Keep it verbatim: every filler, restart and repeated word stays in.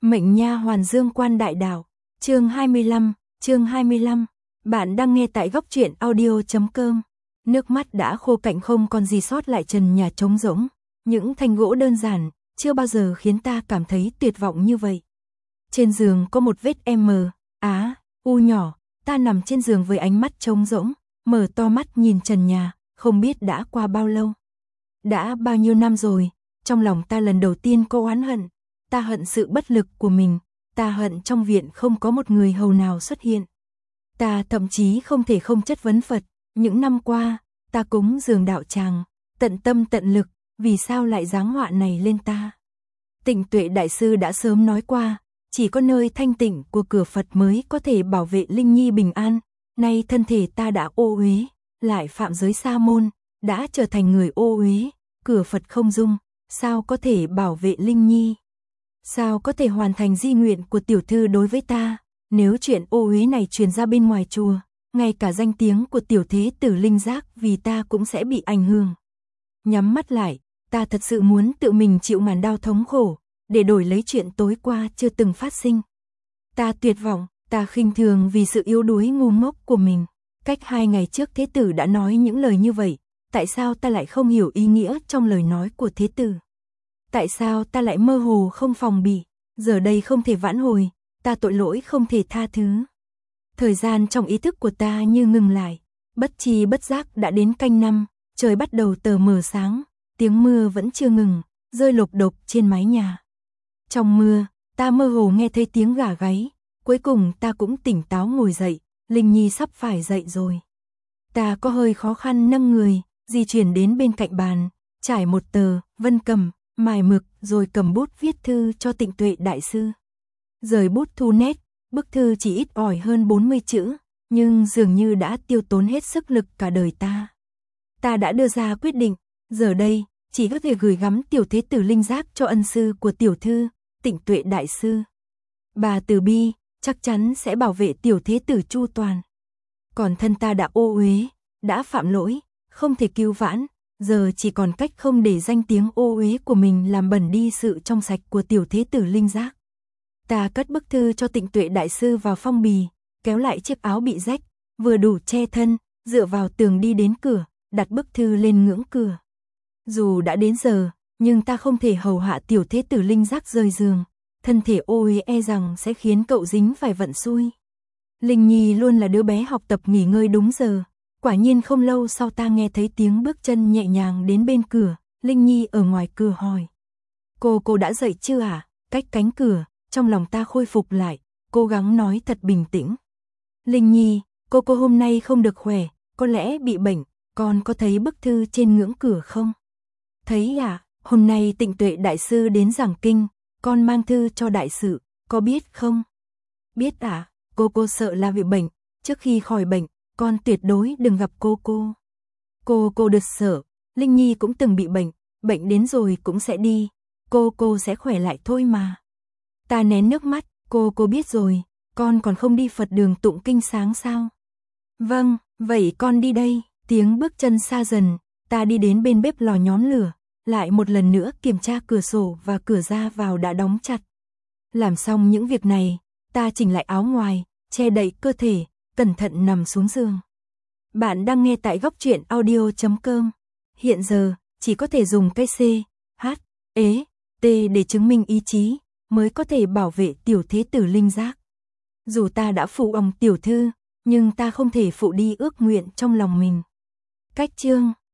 Mệnh nha hoàn Dương Quan Đại Đảo, chương hai mươi lăm, chương hai mươi lăm. Bạn đang nghe tại góc truyện audio chấm com. Nước mắt đã khô cạn không còn gì sót lại, trần nhà trống rỗng, những thanh gỗ đơn giản, chưa bao giờ khiến ta cảm thấy tuyệt vọng như vậy. Trên giường có một vết M, á, u nhỏ, ta nằm trên giường với ánh mắt trống rỗng, mở to mắt nhìn trần nhà, không biết đã qua bao lâu. Đã bao nhiêu năm rồi, trong lòng ta lần đầu tiên có oán hận. Ta hận sự bất lực của mình, ta hận trong viện không có một người hầu nào xuất hiện. Ta thậm chí không thể không chất vấn Phật, những năm qua, ta cúng dường đạo tràng, tận tâm tận lực, vì sao lại giáng họa này lên ta? Tịnh Tuệ Đại Sư đã sớm nói qua, chỉ có nơi thanh tịnh của cửa Phật mới có thể bảo vệ Linh Nhi bình an. Nay thân thể ta đã ô uế, lại phạm giới sa môn, đã trở thành người ô uế, cửa Phật không dung, sao có thể bảo vệ Linh Nhi? Sao có thể hoàn thành di nguyện của tiểu thư đối với ta? Nếu chuyện ô uế này truyền ra bên ngoài chùa, ngay cả danh tiếng của tiểu thế tử Linh Giác vì ta cũng sẽ bị ảnh hưởng. Nhắm mắt lại, ta thật sự muốn tự mình chịu ngàn đau thống khổ, để đổi lấy chuyện tối qua chưa từng phát sinh. Ta tuyệt vọng, ta khinh thường vì sự yếu đuối ngu ngốc của mình. Cách hai ngày trước thế tử đã nói những lời như vậy, tại sao ta lại không hiểu ý nghĩa trong lời nói của thế tử? Tại sao ta lại mơ hồ không phòng bị? Giờ đây không thể vãn hồi, ta tội lỗi không thể tha thứ. Thời gian trong ý thức của ta như ngừng lại, bất tri bất giác đã đến canh năm, trời bắt đầu tờ mờ sáng, tiếng mưa vẫn chưa ngừng, rơi lộp độp trên mái nhà. Trong mưa, ta mơ hồ nghe thấy tiếng gà gáy, cuối cùng ta cũng tỉnh táo ngồi dậy, Linh Nhi sắp phải dậy rồi. Ta có hơi khó khăn nâng người, di chuyển đến bên cạnh bàn, trải một tờ, vân cầm, mài mực rồi cầm bút viết thư cho Tịnh Tuệ Đại Sư. Rời bút thu nét, bức thư chỉ ít ỏi hơn bốn mươi chữ, nhưng dường như đã tiêu tốn hết sức lực cả đời ta. Ta đã đưa ra quyết định, giờ đây, chỉ có thể gửi gắm tiểu thế tử Linh Giác cho ân sư của tiểu thư, Tịnh Tuệ Đại Sư. Bà từ bi, chắc chắn sẽ bảo vệ tiểu thế tử chu toàn. Còn thân ta đã ô uế, đã phạm lỗi, không thể cứu vãn, giờ chỉ còn cách không để danh tiếng ô uế của mình làm bẩn đi sự trong sạch của tiểu thế tử Linh Giác. Ta cất bức thư cho Tịnh Tuệ Đại Sư vào phong bì, kéo lại chiếc áo bị rách, vừa đủ che thân, dựa vào tường đi đến cửa, đặt bức thư lên ngưỡng cửa. Dù đã đến giờ, nhưng ta không thể hầu hạ tiểu thế tử Linh Giác rời giường, thân thể ô uế e rằng sẽ khiến cậu dính phải vận xui. Linh Nhi luôn là đứa bé học tập nghỉ ngơi đúng giờ. Quả nhiên không lâu sau ta nghe thấy tiếng bước chân nhẹ nhàng đến bên cửa, Linh Nhi ở ngoài cửa hỏi. Cô cô đã dậy chưa à? Cách cánh cửa, trong lòng ta khôi phục lại, cố gắng nói thật bình tĩnh. Linh Nhi, cô cô hôm nay không được khỏe, có lẽ bị bệnh, con có thấy bức thư trên ngưỡng cửa không? Thấy à, hôm nay Tịnh Tuệ Đại Sư đến giảng kinh, con mang thư cho đại sự, có biết không? Biết à, cô cô sợ là bị bệnh, trước khi khỏi bệnh, con tuyệt đối đừng gặp cô cô. Cô cô đừng sợ, Linh Nhi cũng từng bị bệnh, bệnh đến rồi cũng sẽ đi, cô cô sẽ khỏe lại thôi mà. Ta nén nước mắt, cô cô biết rồi, con còn không đi Phật đường tụng kinh sáng sao? Vâng, vậy con đi đây. Tiếng bước chân xa dần, ta đi đến bên bếp lò nhóm lửa, lại một lần nữa kiểm tra cửa sổ và cửa ra vào đã đóng chặt. Làm xong những việc này, ta chỉnh lại áo ngoài, che đậy cơ thể, cẩn thận nằm xuống giường. Bạn đang nghe tại góc truyện audio chấm com. Hiện giờ, chỉ có thể dùng cái C, H, E, T để chứng minh ý chí, mới có thể bảo vệ tiểu thế tử Linh Giác. Dù ta đã phụ ông tiểu thư, nhưng ta không thể phụ đi ước nguyện trong lòng mình. Cách chương